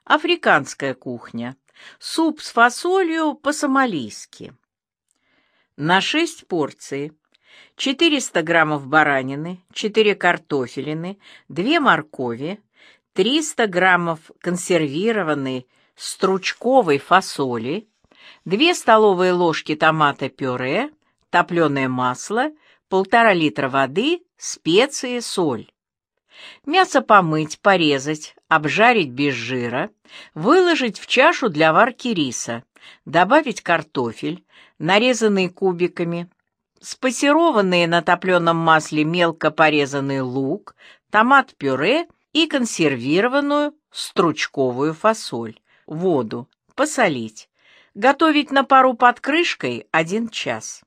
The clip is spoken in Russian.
Африканская кухня. Суп с фасолью по-сомалийски. На 6 порций. 400 граммов баранины, 4 картофелины, 2 моркови, 300 граммов консервированной стручковой фасоли, 2 столовые ложки томата-пюре, топленое масло, 1,5 литра воды, специи, соль. Мясо помыть, порезать, обжарить без жира, выложить в чашу для варки риса, добавить картофель, нарезанный кубиками, спассерованный на топленом масле мелко порезанный лук, томат-пюре и консервированную стручковую фасоль, воду, посолить. Готовить на пару под крышкой 1 час.